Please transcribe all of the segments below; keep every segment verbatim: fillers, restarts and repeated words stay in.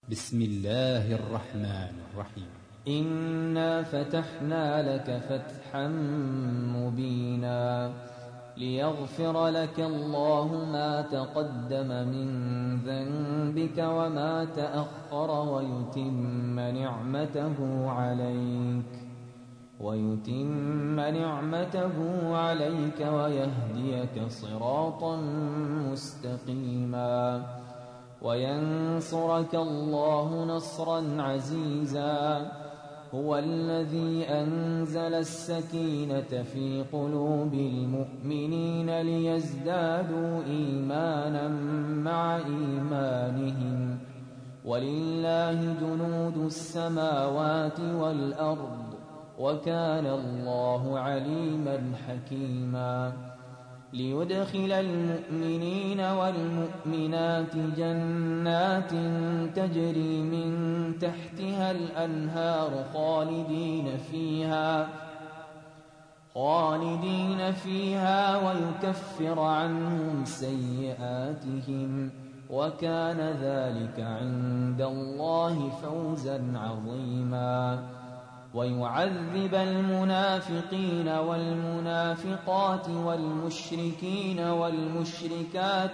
بسم الله الرحمن الرحيم. إنا فتحنا لك فتحا مبينا ليغفر لك الله ما تقدم من ذنبك وما تأخر ويتم نعمته عليك ويتم نعمته عليك ويهديك صراطا مستقيما وينصرك الله نصرا عزيزا. هو الذي أنزل السكينة في قلوب المؤمنين ليزدادوا إيمانا مع إيمانهم ولله جنود السماوات والأرض وكان الله عليما حكيما. ليدخل المؤمنين والمؤمنات جنات تجري من تحتها الأنهار خالدين فيها خالدين فيها ويكفر عنهم سيئاتهم وكان ذلك عند الله فوزا عظيما. ويعذب المنافقين والمنافقات والمشركين والمشركات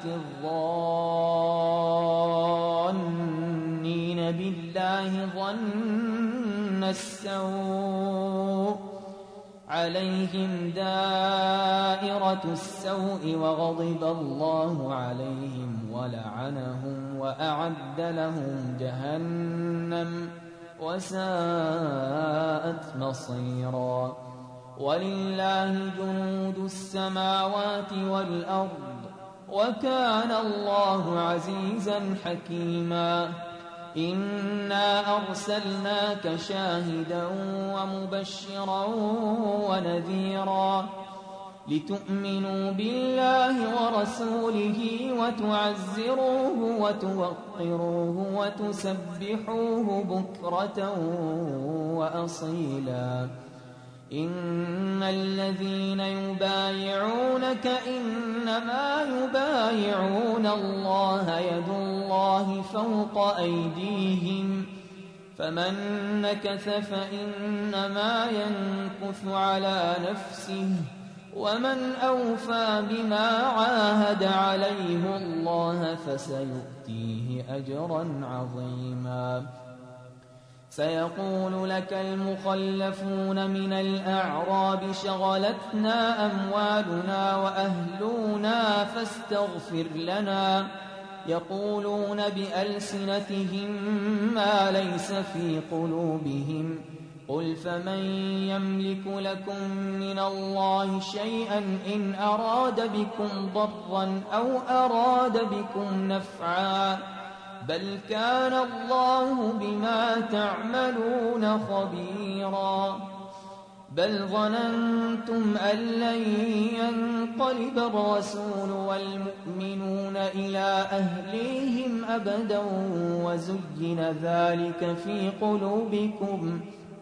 الظانين بالله ظن السوء عليهم دائرة السوء وغضب الله عليهم ولعنهم وأعد لهم جهنم وساءت مصيرا. ولله جنود السماوات والأرض وكان الله عزيزا حكيما. إنا أرسلناك شاهدا ومبشرا ونذيرا لتؤمنوا بالله ورسوله وتعزروه وتوقروه وتسبحوه بكرة وأصيلا. إن الذين يبايعونك إنما يبايعون الله يد الله فوق أيديهم فمن نكث فإنما ينكث على نفسه ومن أوفى بما عاهد عليه الله فسيؤتيه أجرا عظيما. سيقول لك المخلفون من الأعراب شغلتنا أموالنا وأهلنا فاستغفر لنا يقولون بألسنتهم ما ليس في قلوبهم قل فمن يملك لكم من الله شيئا إن أراد بكم ضرا أو أراد بكم نفعا بل كان الله بما تعملون خبيرا. بل ظننتم أن لن ينقلب الرسول والمؤمنون إلى أهليهم أبدا وزين ذلك في قلوبكم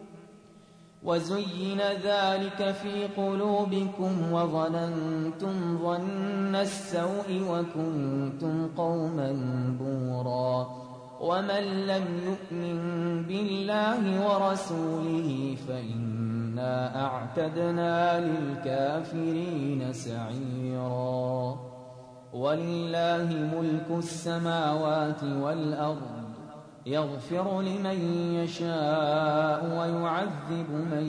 وزين ذلك في قلوبكم وظننتم ظن السوء وكنتم قوما بورا. ومن لم يؤمن بالله ورسوله فإنا أعتدنا للكافرين سعيرا. ولله ملك السماوات والأرض يغفر لمن يشاء ويعذب من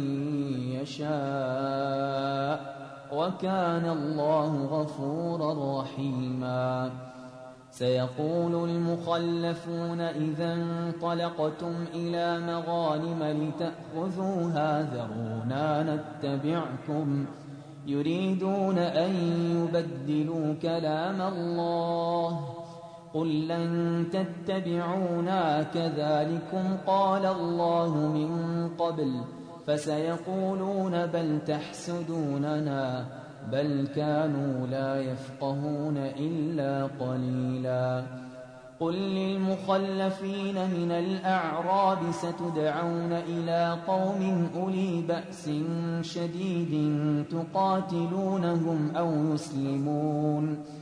يشاء وكان الله غفورا رحيما. سيقول المخلفون إذا انطلقتم إلى مغانم لتأخذوها ذرونا نتبعكم يريدون أن يبدلوا كلام الله قل لن تتبعونا كذلكم قال الله من قبل فسيقولون بل تحسدوننا بل كانوا لا يفقهون إلا قليلا. قل للمخلفين من الأعراب ستدعون إلى قوم أولي بأس شديد تقاتلونهم أو يسلمون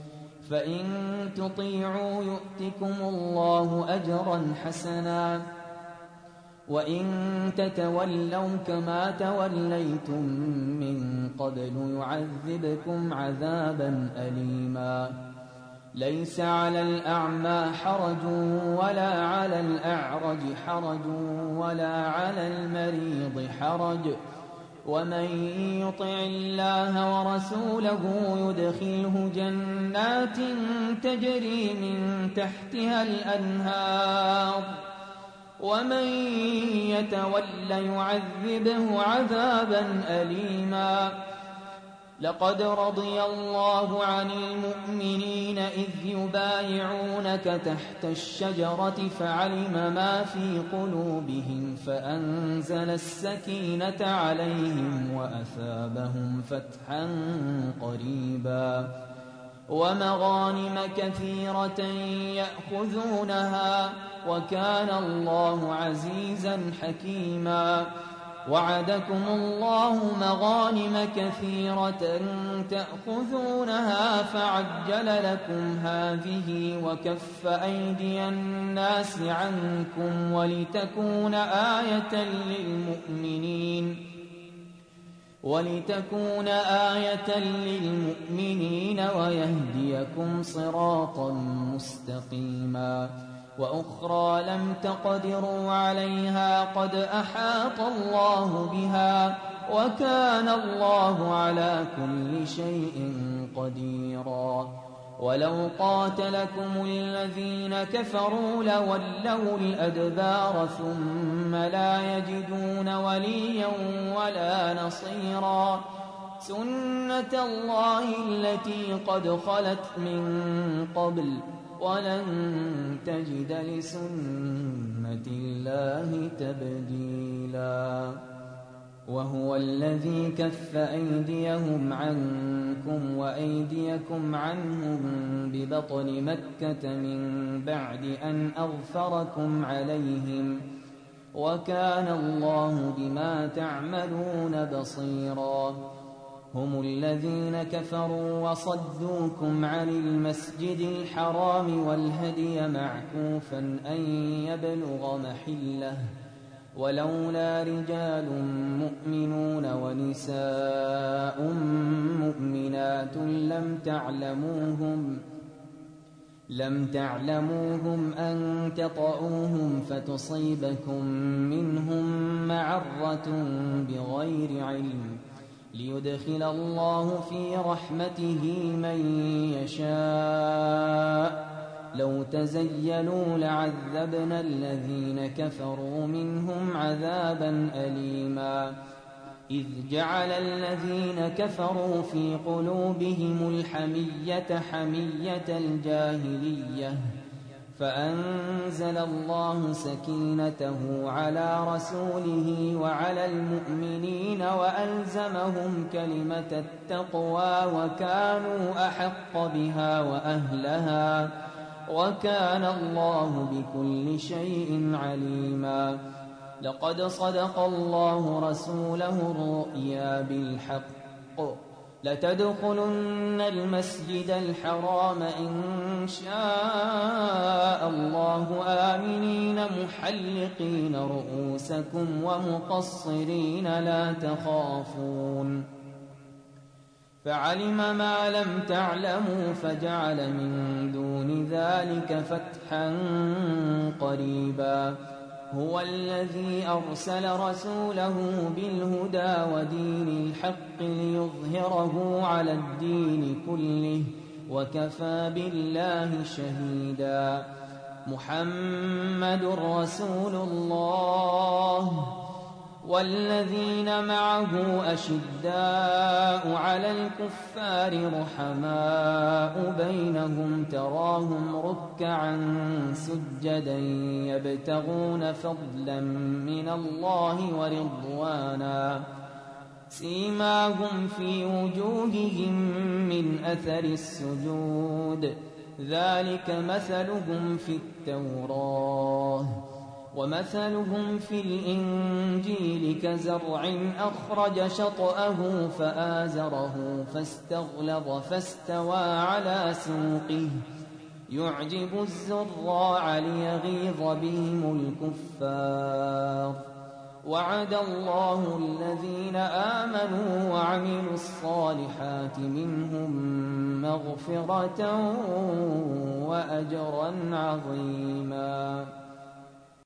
فإن تطيعوا يؤتكم الله أجرا حسنا وإن تتولوا كما توليتم من قبل يعذبكم عذابا أليما ليس على الأعمى حرج ولا على الأعرج حرج ولا على المريض حرج ومن يطع الله ورسوله يدخله جنات تجري من تحتها الأنهار ومن يتول يعذبه عذابا أليما لقد رضي الله عن المؤمنين إذ يبايعونك تحت الشجرة فعلم ما في قلوبهم فأنزل السكينة عليهم وأثابهم فتحا قريبا ومغانم كثيرة يأخذونها وكان الله عزيزا حكيما وعدكم الله مغانم كثيرة تأخذونها فعجل لكم هذه وكف أيدي الناس عنكم ولتكون آية للمؤمنين ولتكون آية للمؤمنين ويهديكم صراطا مستقيما وأخرى لم تقدروا عليها قد أحاط الله بها وكان الله على كل شيء قديرا ولو قاتلكم الذين كفروا لولوا الأدبار ثم لا يجدون وليا ولا نصيرا سنة الله التي قد خلت من قبل ولن تجد لسنة الله تبديلا وهو الذي كف أيديهم عنكم وأيديكم عنهم ببطن مكة من بعد أن أغفركم عليهم وكان الله بما تعملون بصيرا هم الذين كفروا وصدوكم عن المسجد الحرام والهدي معكوفا أن يبلغ محله ولولا رجال مؤمنون ونساء مؤمنات لم تعلموهم لم تعلموهم أن تطؤوهم فتصيبكم منهم معرة بغير علم ليدخل الله في رحمته من يشاء لو تزيلوا لعذبنا الذين كفروا منهم عذابا أليما إذ جعل الذين كفروا في قلوبهم الحمية حمية الجاهلية فأنزل الله سكينته على رسوله وعلى المؤمنين وألزمهم كلمة التقوى وكانوا أحق بها وأهلها وكان الله بكل شيء عليما لقد صدق الله رسوله الرؤيا بالحق لتدخلن المسجد الحرام إن شاء الله آمنين محلقين رؤوسكم ومقصرين لا تخافون فعلم ما لم تعلموا فجعل من دون ذلك فتحا قريبا هو الذي أرسل رسوله بالهدى ودين الحق ليظهره على الدين كله وكفى بالله شهيدا محمد رسول الله والذين معه أشداء على الكفار رحماء بينهم تراهم ركعا سجدا يبتغون فضلا من الله ورضوانا سيماهم في وجوههم من أثر السجود ذلك مثلهم في التوراة ومثلهم في الإنجيل كزرع أخرج شطأه فآزره فاستغلظ فاستوى على سوقه يعجب الزراع ليغيظ بهم الكفار وعد الله الذين آمنوا وعملوا الصالحات منهم مغفرة وأجرا عظيما